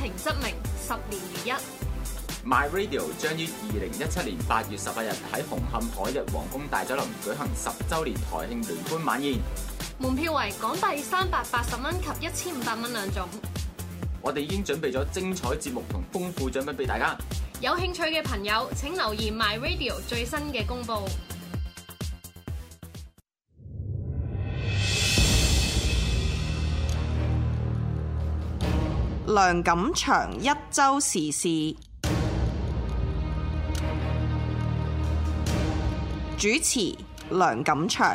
平則鳴，10年如一。 My Radio 將於2017年8月18日喺紅磡海逸皇宮大酒樓舉行10週年台慶聯歡晚宴， 門票為港幣380蚊及1500蚊兩種。 我哋已經準備咗精彩節目同豐富獎品俾大家。 有興趣嘅朋友請留意 My Radio 最新嘅公佈。 梁錦祥一週時事主持，梁錦祥。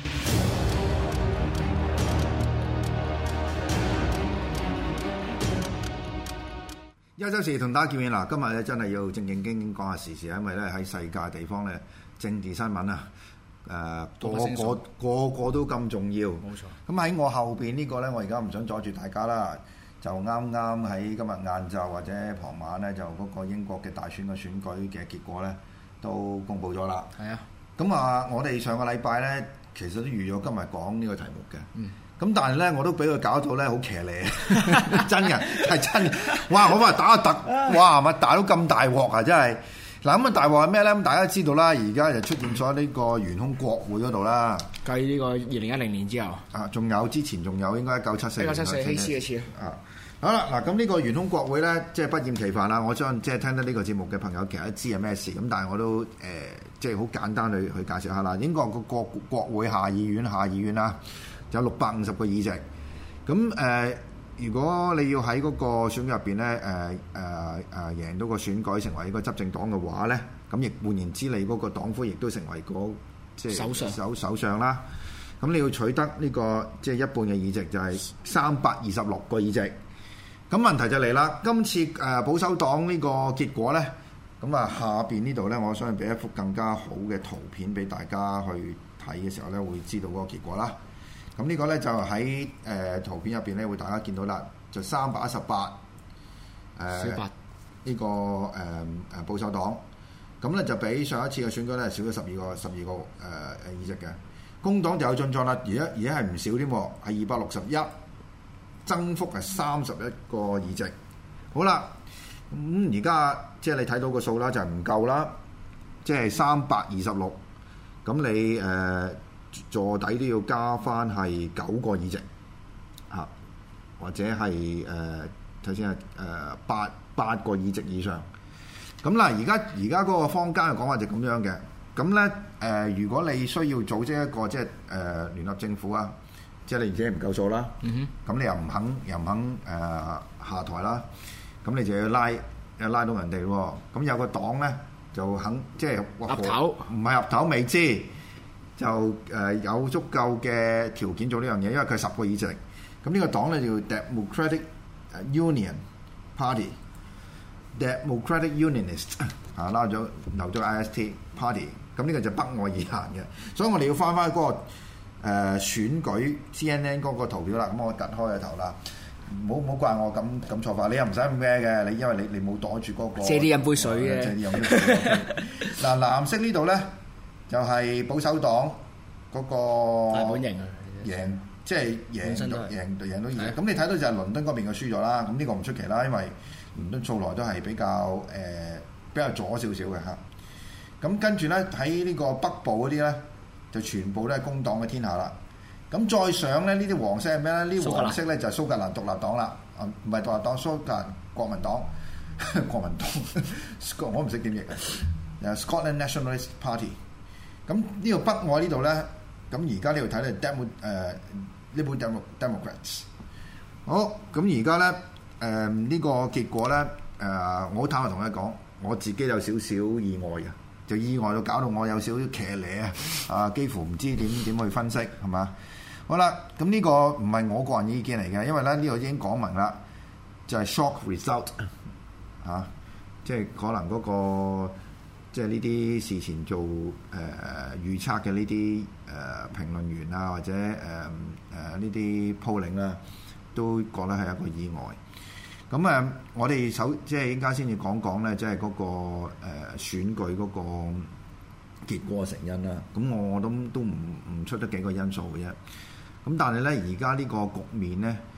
一週時同大家見面啦！今日咧真係要正正經經講下時事，因為咧喺世界地方咧政治新聞啊，個個都咁重要。冇錯。咁喺我後邊呢個咧，我而家唔想阻住大家啦，就啱啱喺今日晏晝或者傍晚咧，就嗰個英國嘅大選嘅選舉嘅結果咧，都公布咗啦。係啊。咁啊，我哋上個禮拜咧，其實都預咗今日講呢個題目嘅。嗯。咁但係咧，我都俾佢搞到咧好騎呢，真嘅係真嘅。哇！我話打個突，哇！咪打到咁大鑊啊！真係嗱，咁啊大鑊係咩咧？咁大家知道啦，而家就出現咗呢個懸空國會嗰度啦。 繼呢個2010年之後， 仲有之前仲有應該1974年。1974 希斯嘅次啊。好啦，嗱咁呢個懸空國會咧，即係不厭其煩啦。我相信即係聽得呢個節目嘅朋友其實都知係咩事，咁但係我都即係好簡單去介紹下啦。英國個國會下議院啦。有650個議席，咁如果你要喺嗰個選舉入邊咧，贏到個選舉成為一個執政黨嘅話咧，咁亦換言之，你嗰個黨魁亦都成為即係首相啦。咁你要取得呢個即係一半嘅議席，就係326個議席。咁問題就嚟啦，今次保守黨呢個結果咧，咁啊下邊呢度咧，我想俾一幅更加好嘅圖片俾大家去睇嘅時候咧，會知道嗰個結果啦。咁呢個咧就喺圖片入邊咧會大家見到啦，就318呢個保守黨，咁咧就比上一次嘅選舉咧少咗12個議席嘅。工黨就有進賬啦，而家係唔少添，係261，增幅係31個議席。好啦，咁而家即係你睇到個數啦，就係唔夠啦，即係326，咁你坐底都要加翻係9個議席嚇，或者係睇先8個議席以上。咁嗱，而家嗰個坊間嘅講法就咁樣嘅。咁咧如果你需要組織一個即係聯合政府啊，即係你自己唔夠數啦，咁你又唔肯下台啦，咁你就要拉到人哋喎。咁有個黨咧就肯即係岌頭， 唔係岌頭未知。就有足夠嘅條件做呢樣嘢，因為佢係10個議席。咁呢個黨咧叫 Democratic Union Party，Democratic Unionist 留咗 IST Party。咁呢個就北愛爾蘭嘅，所以我哋要翻嗰個選舉 CNN 嗰個圖表啦。咁我突開個頭啦，唔好怪我咁錯法。你又唔使咁咩嘅，因為你冇擋住嗰個。 借啲飲杯水嘅。 借啲飲杯水。嗱，藍色呢度咧。就係保守黨嗰個大本營啊， 即係贏到議席。咁你睇到就係倫敦嗰邊嘅輸咗啦。咁呢個唔出奇啦，因為倫敦素來都係比較左少少嘅嚇。咁跟住咧喺呢個北部嗰啲咧，就全部都係工黨嘅天下啦。咁再上咧呢啲黃色係咩咧？呢啲黃色咧就係蘇格蘭獨立黨啦，唔係獨立黨，蘇格蘭國民黨，我唔識點譯嘅，Scotland Nationalist Party。咁呢個北愛呢度咧，咁而家呢度睇咧 Liberal Democrats。好，咁而家咧呢個結果咧我好坦白同你講，我自己有少少意外嘅，就意外到搞到我有少少騎呢啊，幾乎唔知點去分析係嘛？好啦，咁呢個唔係我個人意見嚟嘅，因為咧呢個已經講明啦，就係 shock result 嚇，即係可能嗰個。即係呢啲事前做預測嘅呢啲評論員啊，或者呢啲 polling 啦，都覺得係一個意外。咁我哋即係應該先至講咧，即係嗰個選舉嗰個結果嘅成因啦。咁我都唔出得幾個因素嘅啫。咁但係咧，而家呢個局面咧，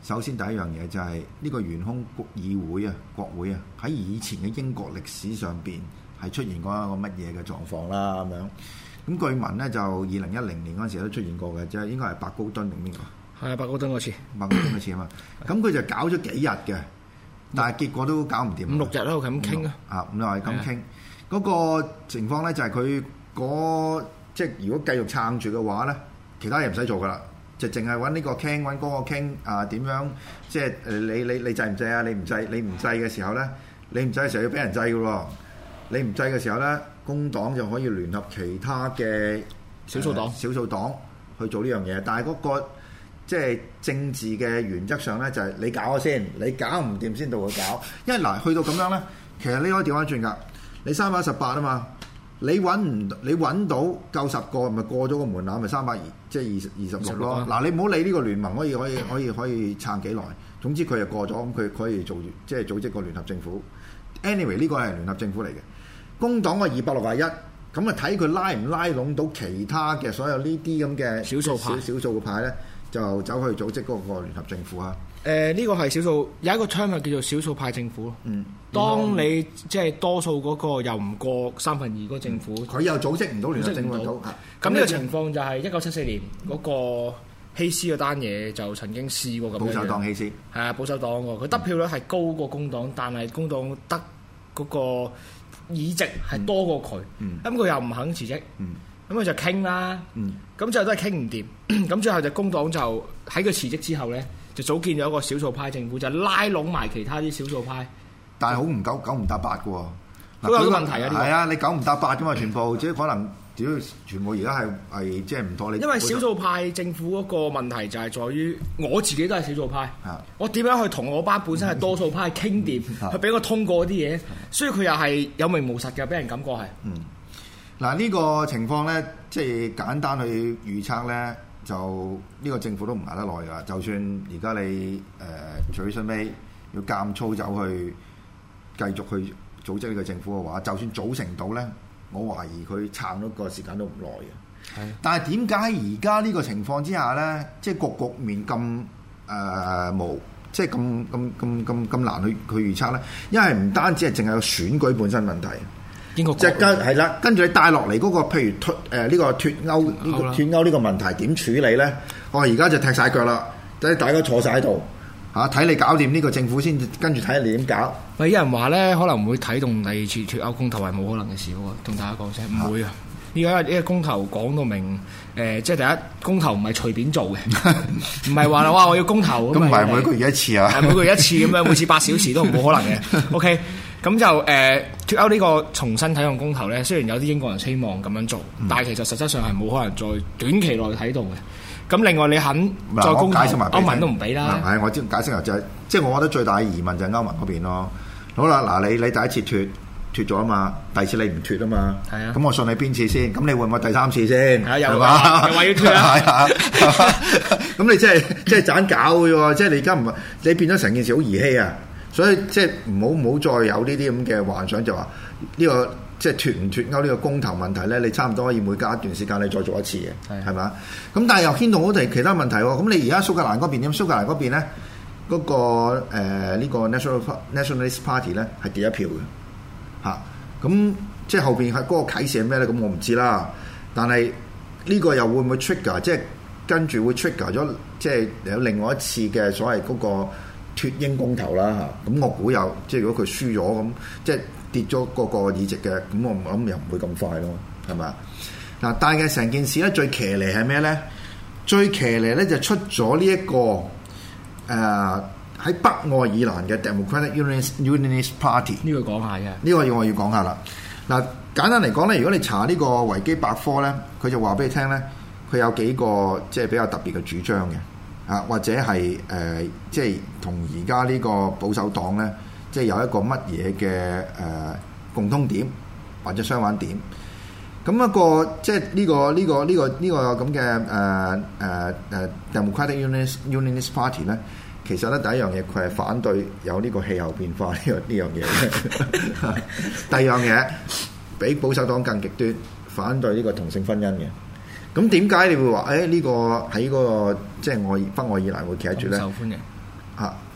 首先第一樣嘢就係呢個懸空議會啊、國會啊，喺以前嘅英國歷史上邊係出現過一個乜嘢嘅狀況啦咁樣。咁據聞咧就2010年嗰陣時都出現過嘅，即係應該係白高敦定邊個？ 係啊，白高敦嗰次， 白高敦嗰次啊嘛。咁佢就搞咗幾日嘅，但係結果都搞唔掂。 5-6日喺度咁傾啊。 啊，咁又係咁傾。嗰個情況咧就係佢即係如果繼續撐住嘅話咧，其他嘢唔使做噶啦。就淨係揾呢個傾，揾嗰個傾啊，點樣即係你制唔制啊？你唔制嘅時候咧，你唔制嘅時候要俾人制嘅喎。你唔制嘅時候咧，工黨就可以聯合其他嘅少數黨去做呢樣嘢。但係嗰個即係政治嘅原則上咧，就係你搞咗先，你搞唔掂先到佢搞。因為嗱，去到咁樣咧，其實你可以調翻轉㗎。你318啊嘛。你揾到夠10個，咪過咗個門檻，咪320，即係26咯。嗱，你唔好理呢個聯盟可以撐幾耐。總之佢就過咗，咁佢可以即係組織個聯合政府。Anyway 呢個係聯合政府嚟嘅。工黨個261，咁啊睇佢拉唔拉攏到其他嘅所有呢啲咁嘅少數嘅派咧，就走去組織嗰個聯合政府啊。 呢個係少數，有一個 term 叫做少數派政府咯。當你即係多數嗰個又唔過2/3嗰個政府，佢又組織唔到聯合政府。 咁呢個情況就係1974年嗰個希斯嗰單嘢就曾經試過咁樣。 保守黨希斯係啊，保守黨喎，佢得票率係高過工黨，但係工黨得嗰個議席係多過佢。咁佢又唔肯辭職，咁佢就傾啦。咁最後都係傾唔掂。咁最後就工黨就喺佢辭職之後咧，就組建咗一個少數派政府，就拉攏埋其他啲少數派。 但係好唔九唔搭八嘅喎， 都有個問題啊！ 係啊，你9唔搭8嘅嘛，全部即係可能全部而家係即係唔妥你。 因為少數派政府嗰個問題就係在於我自己都係少數派，我點樣去同我班本身係多數派傾掂，去俾我通過啲嘢，所以佢又係有名無實嘅，俾人感覺係。 嗱呢個情況咧，即係簡單去預測咧，就呢個政府都唔捱得耐㗎。就算而家你Theresa May要監粗走去繼續去組織呢個政府嘅話，就算組成到咧，我懷疑佢撐咗個時間都唔耐嘅。係。但係點解而家呢個情況之下咧，即係個局面咁即係咁難去預測咧？因為唔單止係淨係個選舉本身問題。即係係啦，跟住你帶落嚟嗰個，譬如呢個脫歐呢個問題點處理咧？我而家就踢晒腳啦，即係大家坐晒喺度嚇，睇你搞掂呢個政府先，跟住睇下你點搞。 有人話咧，可能會啟動第2次脫歐公投係冇可能嘅事喎，同大家講聲唔會啊！而家呢個公投講到明，即係第一公投唔係隨便做嘅，唔係話哇我要公投咁。唔係每個月一次啊？ 係每個月一次咁樣，每次8小時都冇可能嘅。OK。咁就脫歐呢個重新啟用公投咧，雖然有啲英國人希望咁樣做，但係其實實質上係冇可能在短期內睇到嘅。咁另外你肯再公投，歐盟都唔俾啦。 係，我知解釋下就係，即係我覺得最大嘅疑問就係歐盟嗰邊咯。好啦，嗱你第一次脱咗啊嘛，第二次你唔脱啊嘛。係啊。咁我信你邊次先？咁你會唔會第3次先？係又話要脱啊？係啊。 咁你即係盞搞嘅喎，即係你而家唔係你變咗成件事好兒戲啊！所以即係唔好再有呢啲咁嘅幻想，就話呢個即係脱唔脱歐呢個公投問題咧，你差唔多可以每隔一段時間你再做一次嘅，係嘛？咁但係又牽動好哋其他問題喎。咁你而家蘇格蘭嗰邊點？蘇格蘭嗰邊咧嗰個呢個 Nationalist Party 咧係跌一票嘅嚇。咁即係後邊係嗰個啟示係咩咧？咁我唔知啦。但係呢個又會唔會 trigger？即係跟住會 trigger 咗，即係有另外一次嘅所謂嗰個脱英公投啦嚇，咁我估有，即係如果佢輸咗咁，即係跌咗個議席嘅，咁我諗又唔會咁快咯，係咪？嗱，但係成件事咧最騎呢係咩咧？最騎呢咧就出咗呢一個喺北愛爾蘭嘅 Democratic Unionist Party。呢個講下嘅，呢個我要講下啦。嗱，簡單嚟講咧，如果你查呢個維基百科咧，佢就話俾你聽咧，佢有幾個即係比較特別嘅主張嘅。或者係即係同而家呢個保守黨咧，即係有一個乜嘢嘅共通點或者相反點。咁一個即係呢個咁嘅Democratic Unionist Party 咧，其實咧第一樣嘢佢係反對有呢個氣候變化呢樣嘢。第二樣嘢比保守黨更極端，反對呢個同性婚姻嘅。咁點解你會話呢個喺嗰個即係北愛爾蘭會企得住咧？受歡迎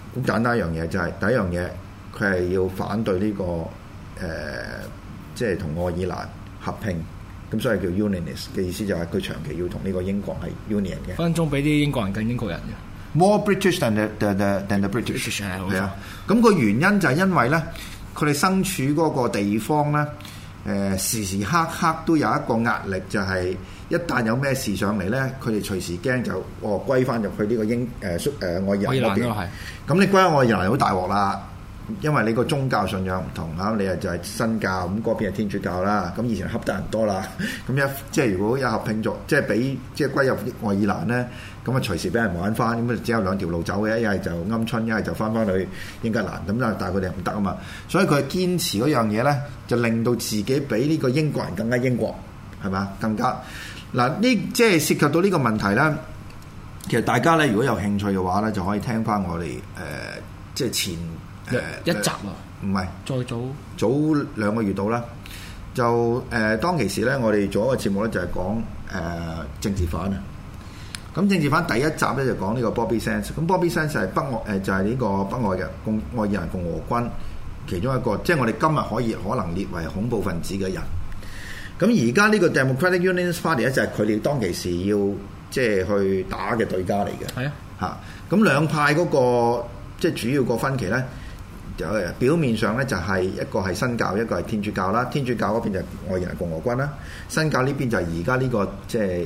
好簡單一樣嘢就係第一樣嘢，佢係要反對呢個即係同愛爾蘭合併，咁所以叫 Unionist 嘅意思就係佢長期要同呢個英國係 Union 嘅。 分分鐘比啲英國人更英國人嘅。 More British than the British 係啊，咁個原因就係因為咧，佢哋身處嗰個地方咧，時時刻刻都有一個壓力，就係一旦有咩事上嚟咧，佢哋隨時驚就歸翻入去呢個愛爾蘭嗰邊。咁你歸翻愛爾蘭好大鑊啦，因為你個宗教信仰唔同啊，你就係新教，咁嗰邊係天主教啦。咁以前恰得人多啦，咁即係如果有合併咗，即係俾即係歸入愛爾蘭咧。咁啊隨時俾人玩翻，咁啊只有兩條路走嘅，一係就鵪鶉，一係就翻去英格蘭。咁但係佢哋唔得啊嘛，所以佢堅持嗰樣嘢咧，就令到自己比呢個英國人更加英國，係咪？更加嗱呢，即係涉及到呢個問題咧。其實大家咧，如果有興趣嘅話咧，就可以聽翻我哋即係前一集啊， 唔係再早 2個月到啦。就當其時咧，我哋做一個節目咧，就係講政治犯啊。咁政治犯第一集咧就講呢個 Bobby Sands， 咁 Bobby Sands 係就係呢個北愛嘅愛爾蘭共和軍其中一個，即係我哋今日可能列為恐怖分子嘅人。咁而家呢個 Democratic Unionist Party 咧就係佢哋當其時要即係去打嘅對家嚟嘅。係啊，嚇咁兩派嗰個即係主要個分歧咧，就表面上咧就係一個係新教，一個係天主教啦。天主教嗰邊就係愛爾蘭共和軍啦，新教呢邊就係而家呢個即係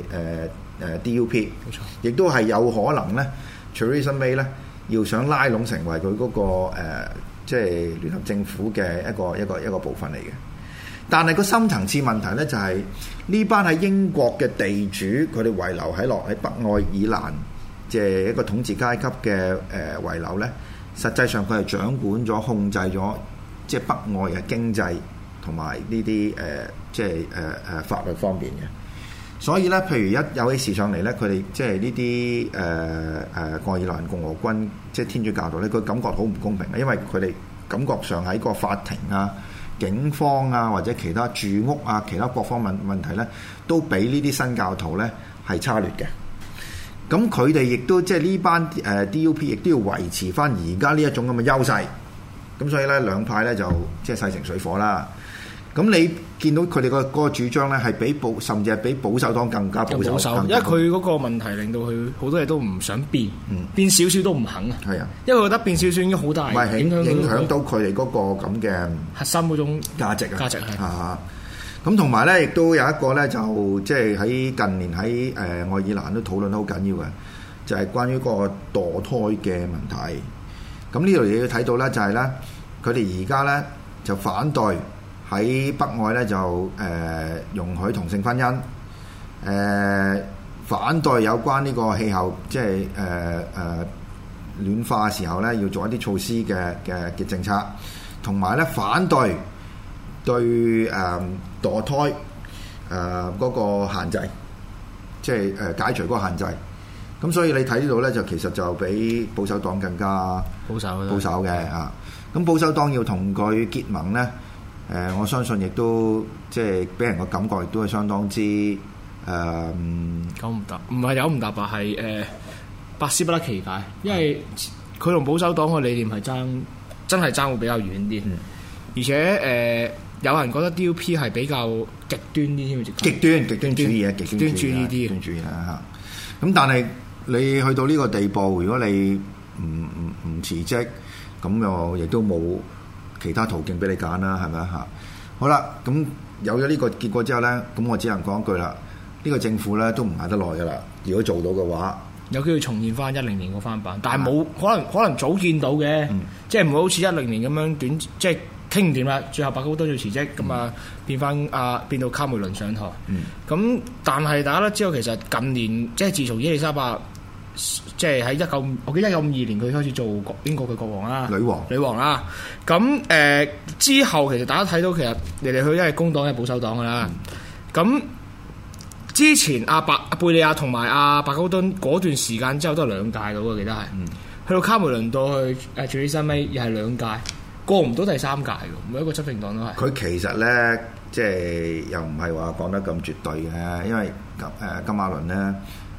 DUP，冇錯，亦都係有可能咧 Theresa May 咧要想拉攏成為佢嗰個即係聯合政府嘅一個部分嚟嘅。但係個深層次問題咧就係呢班喺英國嘅地主，佢哋遺留喺北愛爾蘭即係一個統治階級嘅遺留咧，實際上佢係掌管咗、控制咗即係北愛嘅經濟同埋呢啲即係法律方面嘅。所以咧，譬如一有起事上嚟咧，佢哋即係呢啲愛爾蘭共和軍，即係天主教徒咧，佢感覺好唔公平嘅，因為佢哋感覺上喺個法庭啊、警方啊或者其他住屋啊、其他各方問題咧，都比呢啲新教徒咧係差劣嘅。咁佢哋亦都即係呢班DUP 亦都要維持翻而家呢一種咁嘅優勢。咁所以咧，兩派咧就即係勢成水火啦。咁你見到佢哋嗰個主張咧，係甚至係比保守黨更加保守， 因為佢嗰個問題令到佢好多嘢都唔想變，變少少都唔肯啊。係啊，因為覺得變少少已經好大影響到佢哋嗰個咁嘅核心嗰種價值係啊。咁同埋咧，亦都有一個咧，就即係喺近年喺愛爾蘭都討論得好緊要嘅，就係關於個墮胎嘅問題。咁呢度嘢要睇到咧，就係咧，佢哋而家咧就反對。喺北愛咧就容許同性婚姻，反對有關呢個氣候即係暖化嘅時候咧要做一啲措施嘅政策，同埋咧反對對墮胎嗰個限制，即係解除嗰個限制。咁所以你睇呢度咧就其實就比保守黨更加保守嘅啊！咁保守黨要同佢結盟咧。我相信亦都即係俾人個感覺，亦都係相當之九唔搭，唔係九唔搭八，係百思不得其解。因為佢同保守黨嘅理念係真係爭會比較遠啲，而且有人覺得 DUP 係比較極端啲添，極端主義啊，極端主義啲主義啦嚇。咁但係你去到呢個地步，如果你唔辭職，咁又亦都冇其他途徑俾你揀啦，係咪啊？嚇，好啦，咁有咗呢個結果之後咧，咁我只能講一句啦，呢個政府咧都唔捱得耐噶啦。如果做到嘅話，有機會重現翻10年個翻版，但係冇可能早見到嘅，即係唔會好似10年咁樣短，即係傾唔掂啦。最後白高都要辭職，咁啊變到卡梅倫上台。咁但係大家都知道，其實近年即係自從伊麗莎白。即係喺我記得1952年佢開始做英國嘅國王啦，女王啦。咁之後其實大家睇到其實嚟嚟去去都係工黨、係保守黨噶啦。咁之前阿貝利亞同埋阿白高敦嗰段時間之後都係2屆到嘅，我記得係。去到卡梅倫到去Theresa May又係2屆，過唔到第3屆嘅，每一個執政黨都係。佢其實咧，即係又唔係話講得咁絕對嘅，因為金馬倫咧。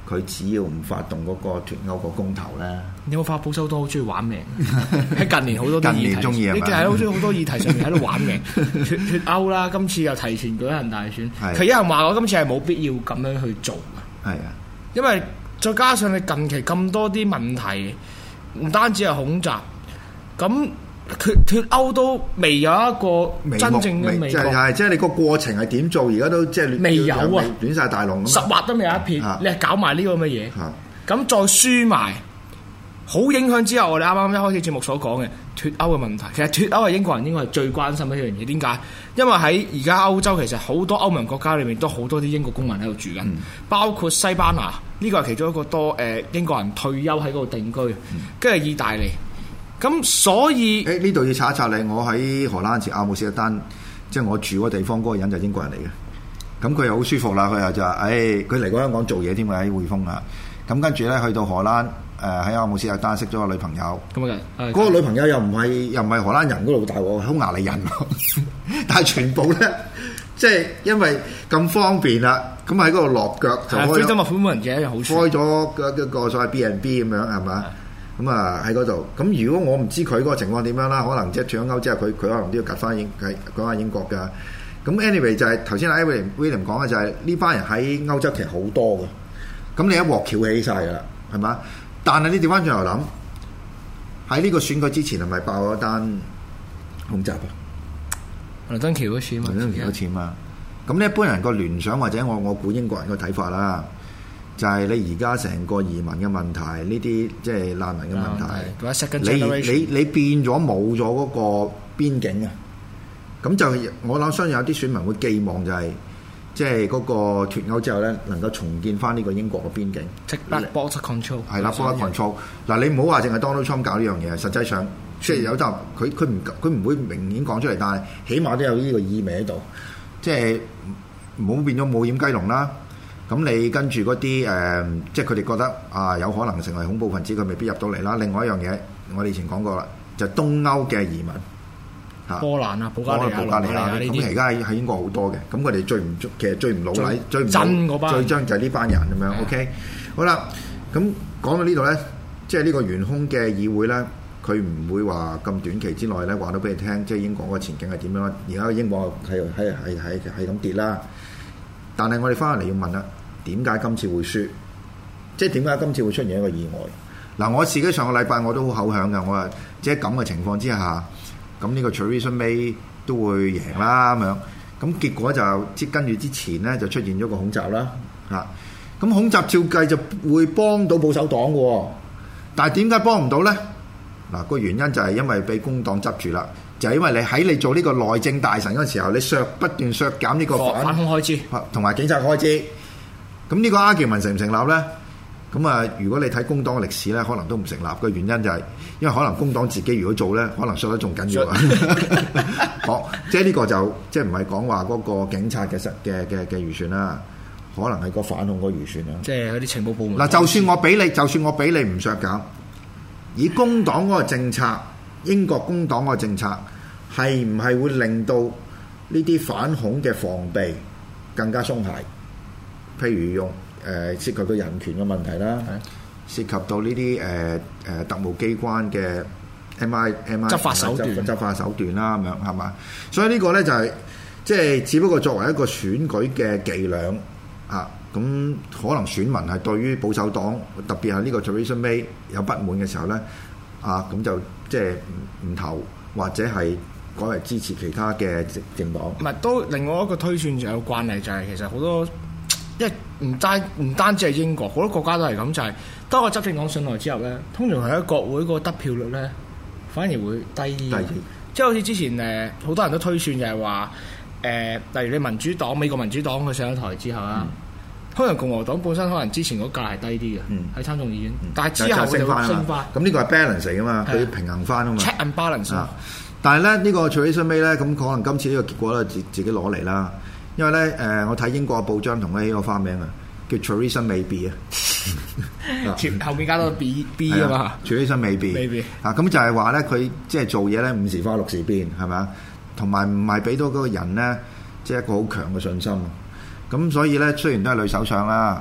佢只要唔發動嗰個脱歐個公投咧， 有冇發保守黨好中意玩命？喺近年好多啲議題， 近年中意係嘛？ 係好中意好多議題上面喺度玩命，脱歐啦，今次又提前舉行大選， 係佢有人話我今次係冇必要咁樣去做嘅， 係啊， 因為再加上你近期咁多啲問題，唔單止係恐襲，咁脱歐都未有一個真正嘅美國， 即係你個過程係點做，而家都即係未有啊， 亂晒大龍， 實劃都未有一撇，你係搞埋呢個咁嘅嘢，咁再輸埋，好影響之後，我哋啱啱一開始節目所講嘅脱歐嘅問題，其實脱歐係英國人應該係最關心嘅一樣嘢，點解？因為喺而家歐洲其實好多歐盟國家裏面都好多啲英國公民喺度住緊，包括西班牙呢個係其中一個多英國人退休喺嗰度定居，跟住意大利。咁所以呢度要查一查你，我喺荷蘭時阿姆斯特丹，即係我住嗰地方嗰個人就係英國人嚟嘅。咁佢又好舒服啦，佢又就話，佢嚟過香港做嘢添啊，喺匯豐啊。咁跟住咧去到荷蘭，喺阿姆斯特丹識咗個女朋友。咁啊，嗰個女朋友又唔係荷蘭人嗰度大喎，匈牙利人。但係全部咧，即係因為咁方便啦，咁喺嗰度落腳就開咗。 非洲本人嘅一樣好處。 開咗一個所謂 B&B 咁樣係嘛？咁啊喺嗰度，咁如果我唔知佢嗰個情況點樣啦，可能即係脫歐之後，佢可能都要趌翻英國㗎。咁 anyway 就係頭先阿 William 講嘅就係呢班人喺歐洲其實好多嘅，咁你一鑊翹起晒㗎啦，係嘛？但係你調翻轉頭諗，喺呢個選舉之前係咪爆咗單恐襲啊？ 倫敦橋嗰次嘛， 倫敦橋嗰次嘛。咁呢一般人個聯想或者我估英國人個睇法啦。就係你而家成個移民嘅問題，呢啲即係難民嘅問題，你變咗冇咗嗰個邊境啊！咁就我諗相信有啲選民會寄望就係即係嗰個脫歐之後咧，能夠重建翻呢個英國嘅邊境。 Take back border control 係啦，border control。嗱，你唔好話淨係 Donald Trump 搞呢樣嘢，實際上即係有陣佢唔會明顯講出嚟，但係起碼都有呢個意味喺度，即係唔好變咗冇掩雞籠啦。咁你跟住嗰啲即係佢哋覺得有可能成為恐怖分子，佢未必入到嚟啦。另外一樣嘢，我哋以前講過啦，就係東歐嘅移民波蘭啊、保加利亞呢啲， 咁而家喺英國好多嘅。咁佢哋其實最唔老禮、最唔真嗰班， 最憎就係呢班人咁樣。OK，好啦，咁講到呢度咧，即係呢個懸空嘅議會咧，佢唔會話咁短期之內咧話到俾你聽，即係英國個前景係點樣。而家英國係咁跌啦。但係我哋翻嚟要問啦，點解今次會輸？即係點解今次會出現一個意外？嗱，我自己上個禮拜我都好口響嘅，我話即係咁嘅情況之下，咁呢個 Theresa May 都會贏啦咁樣。咁結果就即跟住之前咧就出現咗個恐襲啦嚇。咁恐襲照計就會幫到保守黨嘅喎，但係點解幫唔到咧？嗱，個原因就係因為俾工黨執住啦。就係因為你喺你做呢個內政大臣嗰陣時候，你不斷削減呢個反恐開支同埋警察開支，咁呢個 argument 成唔成立咧？咁啊，如果你睇工黨嘅歷史咧，可能都唔成立嘅原因就係因為可能工黨自己如果做咧，可能削得仲緊要啊！好，即係呢個就即係唔係講話嗰個警察嘅預算啦，可能係個反恐個預算啦。 即係嗰啲情報部門。 嗱，就算我俾你唔削減，以工黨嗰個政策。英國工黨個政策係唔係會令到呢啲反恐嘅防備更加鬆懈？譬如用涉及到人權嘅問題啦，涉及到呢啲特務機關嘅 MI 執法手段啦，咁樣係嘛？所以呢個咧就係即係只不過作為一個選舉嘅伎倆啊，咁可能選民係對於保守黨特別係呢個 Theresa May 有不滿嘅時候咧。咁就即係唔投，或者係改為支持其他嘅政黨。 唔係，都另外一個推算就有慣例，就係其實好多，因為唔單止係英國，好多國家都係咁，就係當個執政黨上來之後咧，通常係喺國會個得票率咧，反而會低啲。即係好似之前好多人都推算就係話例如你民主黨、美國民主黨佢上咗台之後啦。可能共和黨本身可能之前嗰價係低啲嘅，喺參眾議院，但係之後就升翻。 咁呢個係 balance 嚟噶嘛，佢要平衡翻啊嘛。 Check and balance。 但係咧呢個 Theresa May 咧，咁可能今次呢個結果咧自己攞嚟啦。因為咧我睇英國嘅報章同佢起個花名啊，叫 Theresa Maybe 啊， 後面加多 B 啊嘛。 Theresa Maybe 啊，咁就係話咧佢即係做嘢咧5時花6時變係咪啊？同埋唔係俾到嗰個人咧，即係一個好強嘅信心。咁所以咧，雖然都係女首相啦，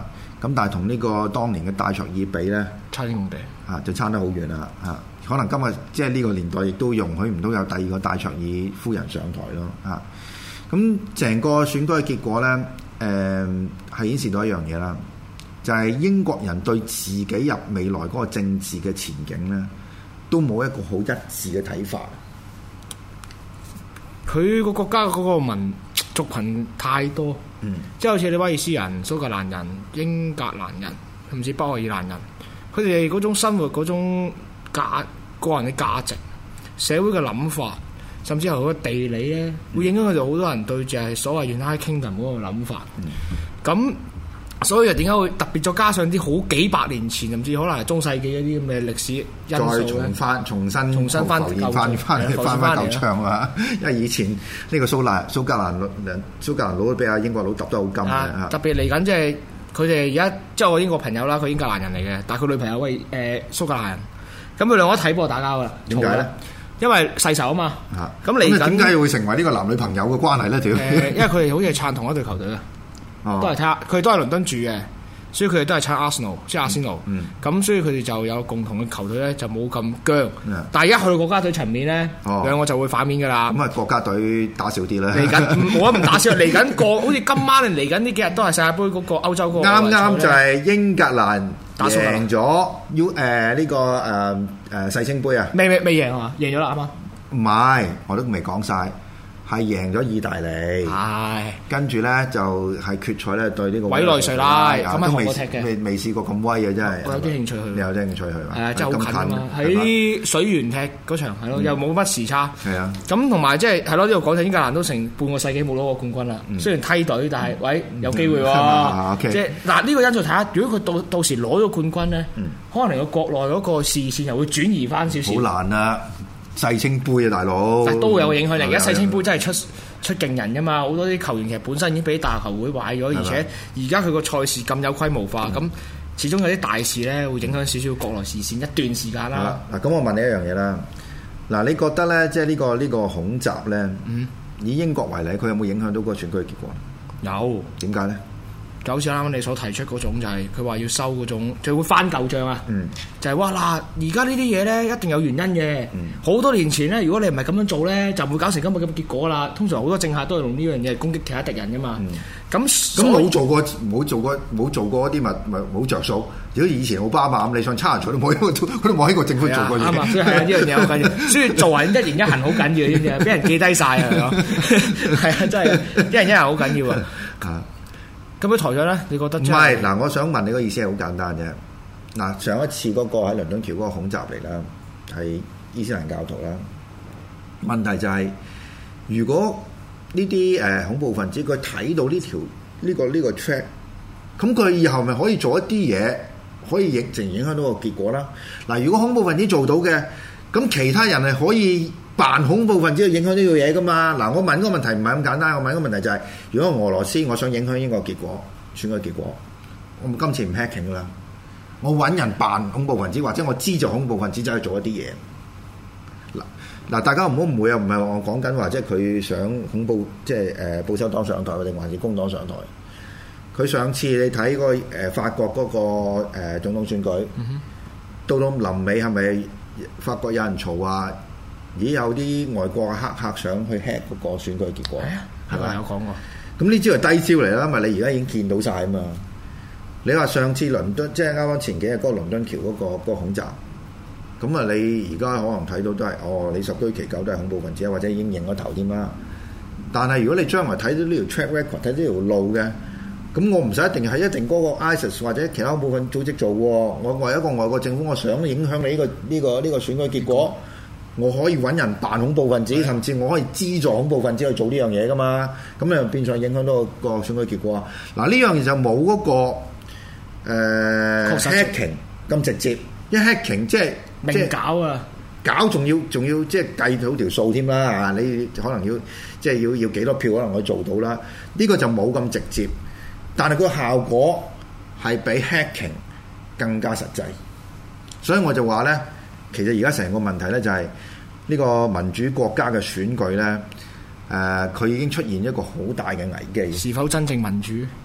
咁但係同呢個當年嘅戴卓爾比咧， 差天共地就差得好遠啦嚇。可能今日即係呢個年代亦都容許唔到有第二個戴卓爾夫人上台咯嚇。咁成個選舉嘅結果咧，係顯示到一樣嘢啦，就係英國人對自己入未來嗰個政治嘅前景咧，都冇一個好一致嘅睇法。佢個國家嗰個民族群太多，即係好似你威爾斯人、蘇格蘭人、英格蘭人，甚至北愛爾蘭人，佢哋嗰種生活嗰種個人嘅價值、社會嘅諗法，甚至係個地理咧，會影響佢哋好多人對住係所謂 United Kingdom 嗰個諗法。咁所以又點解會特別再加上啲好幾百年前，甚至可能係中世紀嗰啲咁嘅歷史因素咧，重新翻舊唱啊！因為以前呢個蘇格蘭佬都俾阿英國佬揼得好金嘅。特別嚟緊即係佢哋而家即係我英國朋友啦，佢英格蘭人嚟嘅，但係佢女朋友蘇格蘭人，咁佢兩個睇波打交㗎。點解咧？因為世仇啊嘛。咁嚟緊點解會成為呢個男女朋友嘅關係咧？因為佢哋好似係撐同一隊球隊啊。都係睇下，佢哋都係倫敦住嘅，所以佢哋都係撐 Arsenal， 即係阿仙奴。咁所以佢哋就有共同嘅球隊咧，就冇咁僵。但係一去到國家隊層面咧，兩個就會反面㗎啦。咁啊，國家隊打少啲啦。嚟緊冇得唔打少，嚟緊好似今晚嚟緊呢幾日都係世界盃嗰個歐洲嗰個。啱就係英格蘭贏咗呢個世青杯啊！未贏啊嘛？贏咗啦啱嘛？唔係，我都未講晒。係贏咗意大利，跟住咧就係決賽咧對呢個委內瑞拉，咁係我踢嘅，未試過咁威嘅真係。我有啲興趣去，你有啲興趣去嘛？係啊，真係好近啊！喺水源踢嗰場係咯，又冇乜時差。係啊，咁同埋即係係咯，呢度講就英格蘭都成半個世紀冇攞過冠軍啦。雖然梯隊，但係喂有機會喎。即係嗱呢個因素睇下，如果佢到時攞咗冠軍咧，可能個國內嗰個視線又會轉移翻少少。好難啊！世青杯啊，大佬！但都會有影響力。而家世青杯真係出勁人噶嘛，好多啲球員其實本身已經俾大球會壞咗，而且而家佢個賽事咁有規模化，咁始終有啲大事咧會影響少少國內視線一段時間啦。嗱，咁我問你一樣嘢啦，嗱，你覺得咧，即係呢個恐襲咧，以英國為例，佢有冇影響到個選舉嘅結果？有，點解咧？就好似啱啱你所提出嗰種，就係佢話要收嗰種，就會翻舊帳啊！就係話嗱，而家呢啲嘢咧一定有原因嘅。好多年前咧，如果你唔係咁樣做咧，就唔會搞成今日咁嘅結果啦。通常好多政客都係用呢樣嘢攻擊其他敵人噶嘛。咁冇做過嗰啲咪冇着數。如果以前奧巴馬咁，你想差人都冇喺個政府做過嘢。啱啊，所以係呢樣嘢好緊要。所以做人一言一行好緊要，知唔知啊？俾人記低晒啊！係啊，真係一人一行好緊要啊！咁樣台長咧，你覺得？唔係嗱，我想問你個意思係好簡單啫。嗱，上一次嗰個喺倫敦橋嗰個恐襲嚟啦，係伊斯蘭教徒啦。問題就係，如果呢啲恐怖分子佢睇到呢條呢個 track，咁佢以後咪可以做一啲嘢，可以影響到個結果啦。嗱，如果恐怖分子做到嘅，咁其他人係可以扮恐怖分子去影響呢個嘢噶嘛？嗱，我問個問題唔係咁簡單，我問個問題就係，如果俄羅斯我想影響英國結果，選舉結果，我今次唔 hacking 啦，我揾人扮恐怖分子，或者我知就恐怖分子走去做一啲嘢。嗱，大家唔好誤會啊，唔係話我講緊話即係佢想恐怖，即係保守黨上台定還是工黨上台？佢上次你睇個法國嗰個總統選舉，到臨尾係咪法國有人嘈話？咦，有啲外國嘅黑客想去 hack 嗰個選舉結果，係咪有講過？咁呢招係低招嚟啦，因為你而家已經見到晒啊嘛。你話上次倫敦，即係啱啱前幾日嗰個倫敦橋嗰個恐襲，咁啊你而家可能睇到都係你十居其九都係恐怖分子，或者已經認咗頭添啦。但係如果你將來睇到呢條 track record，睇呢條路嘅，咁我唔使一定係嗰個 ISIS 或者其他恐怖分子組織做喎。我為一個外國政府，我想影響你呢個選舉結果。我可以揾人扮恐怖分子，甚至我可以資助恐怖分子去做呢樣嘢噶嘛？咁你又變相影響到個選舉結果啊！嗱，呢樣嘢就冇嗰個hacking 咁直接，一 hacking 即係明搞啊！搞仲要即係計到條數添啦！你可能要即係要幾多票可能可以做到啦？呢個就冇咁直接，但係個效果係比 hacking 更加實際，所以我就話咧。其實而家成個問題咧就係呢個民主國家嘅選舉咧，佢已經出現一個好大嘅危機。是否真正民主？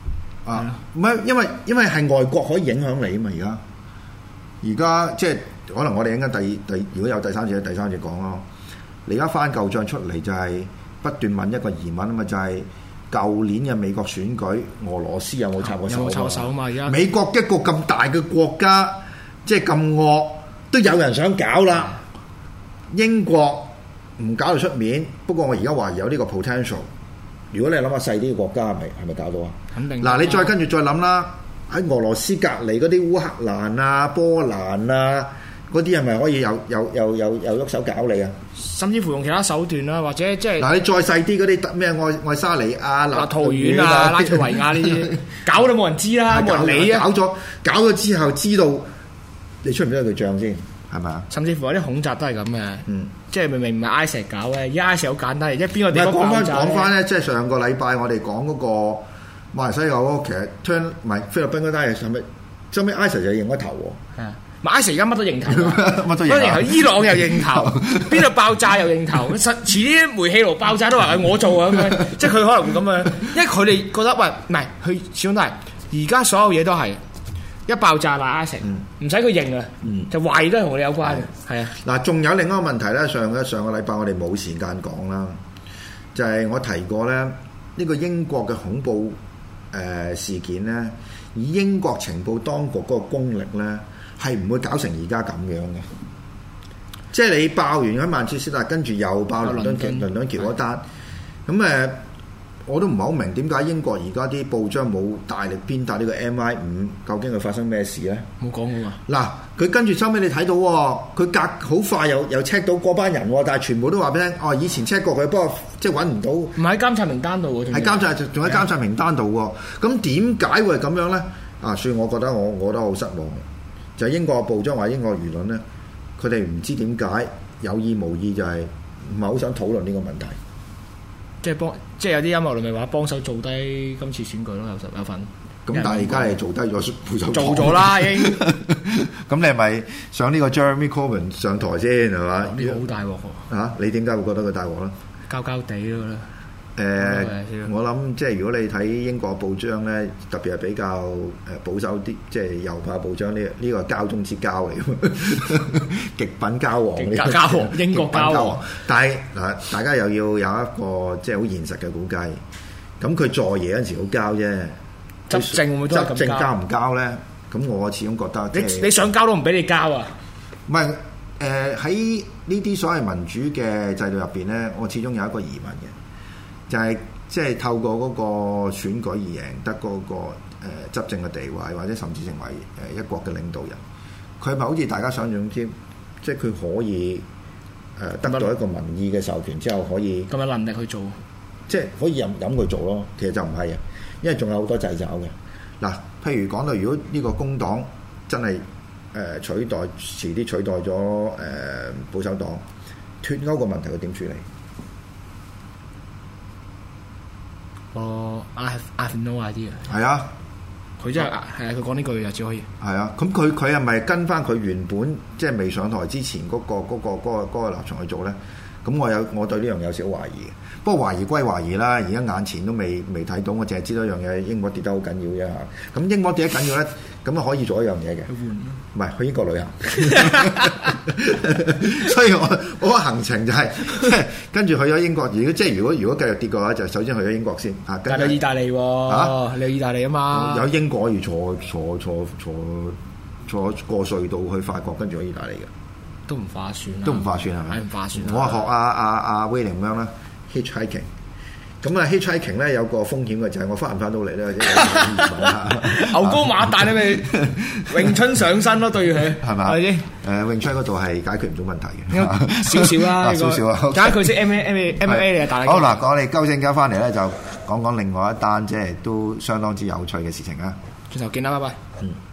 啊，唔係因為係外國可以影響你啊嘛，而家即係可能我哋應該如果有第三者講咯。你而家翻舊帳出嚟就係不斷問一個疑問啊嘛，就係舊年嘅美國選舉，俄羅斯有冇插過手？ 有冇插手啊嘛？而家美國一個咁大嘅國家，即係咁惡，都有人想搞啦。英國唔搞到出面，不過我而家懷疑有呢個 potential。如果你諗下細啲嘅國家係咪搞到啊？ 肯定。 嗱，你再跟住再諗啦，喺俄羅斯隔離嗰啲烏克蘭啊、波蘭啊嗰啲係咪可以有喐手搞你啊？ 甚至乎用其他手段啦，或者即係嗱，你再細啲嗰啲咩愛沙尼亞、 立陶宛啊、拉脫維亞呢啲，搞都冇人知啦，冇人理啊！ 搞咗之後，知道你出唔出得佢帳先，係咪啊？ 甚至乎有啲恐襲都係咁嘅，即係明明唔係 ISIS 搞嘅，而家 ISIS 好簡單，而家邊個地方爆炸？ 講翻咧，即係上個禮拜我哋講嗰個馬來西亞嗰個，其實唔係菲律賓嗰單嘢，係咪後尾 ISIS 就認咗頭喎？ ISIS 而家乜都認頭，乜都認頭。伊朗又認頭，邊度爆炸又認頭。遲啲煤氣爐爆炸都話係我做啊咁樣，即係佢可能會咁樣，因為佢哋覺得喂唔係，佢始終都係而家所有嘢都係一爆炸嗱 ISIS，唔使佢認啊，就懷疑都係同我哋有關嘅。係啊，嗱，仲有另一個問題咧，上個禮拜我哋冇時間講啦，就係我提過咧呢個英國嘅恐怖事件咧，以英國情報當局嗰個功力咧。係唔會搞成而家咁樣嘅，即係你爆完喺曼徹斯特，跟住又爆倫敦橋嗰單，咁我都唔係好明點解英國而家啲報章冇大力鞭打呢個 MI5，究竟佢發生咩事咧？冇講過啊！嗱，佢跟住收尾你睇到喎，佢隔好快又 check 到嗰班人喎，但係全部都話俾你聽，哦，以前 check 過佢，不過即係揾唔到，唔喺監察名單度喎，仲喺監察名單度喎，咁點解會係咁樣咧？啊，所以我覺得我都好失望。就係英國報章或者英國輿論咧，佢哋唔知點解有意無意就係唔係好想討論呢個問題。即係有啲陰謀論咪話幫手做低今次選舉咯，有份。咁但係而家係做低咗副手。做咗啦已經。咁你係咪上呢個 Jeremy Corbyn 上台先係嘛？呢個好大鑊喎。嚇！你點解會覺得佢大鑊咧？膠地咯啦。我諗即係如果你睇英國報章咧，特別係比較保守啲，即係右派報章呢個膠中之膠嚟，極品膠王，膠王英國膠王。但係嗱，大家又要有一個即係好現實嘅估計。咁佢在野嗰陣時好膠啫，執政會唔會都係咁膠？執政交唔交咧？咁我始終覺得你想交都唔俾你交啊！唔係喺呢啲所謂民主嘅制度入邊咧，我始終有一個疑問嘅。就係即係透過嗰個選舉而贏得嗰個執政嘅地位，或者甚至成為一國嘅領導人，佢係咪好似大家想象之，即係佢可以得到一個民意嘅授權之後，可以咁有能力去做，即係可以任佢做咯。其實就唔係嘅，因為仲有好多掣肘嘅。嗱，譬如講到如果呢個工黨真係遲啲取代咗保守黨脫歐個問題，佢點處理？I have no idea。係啊，佢真係佢講呢句就只可以。係啊，咁佢係咪跟翻佢原本即係未上台之前嗰個立場去做咧？咁我對呢樣有少少懷疑嘅。不過懷疑歸懷疑啦，而家眼前都未睇到，我淨係知道一樣嘢，英國跌得好緊要啫嚇。咁英國跌得緊要咧，咁啊可以做一樣嘢嘅，唔係去英國旅行。所以我個行程就係即係跟住去咗英國。如果繼續跌嘅話，就首先去咗英國先嚇。但係意大利喎，你去意大利啊嘛？有英國要坐過隧道去法國，跟住去意大利嘅。都唔划算啦，都唔划算係咪？唔划算。我學阿 William 咁樣啦 ，hitchhiking。咁啊 hitchhiking 咧有個風險嘅就係我翻唔翻到嚟咧，或者牛高馬大你咪詠春上身咯，對佢係咪？係先。詠春嗰度係解決唔到問題嘅，少少啦，少少啊。假如佢識 MMA 嚟大。好嗱，我哋休息間翻嚟咧就講另外一單即係都相當之有趣嘅事情啊。轉頭見啦，拜拜。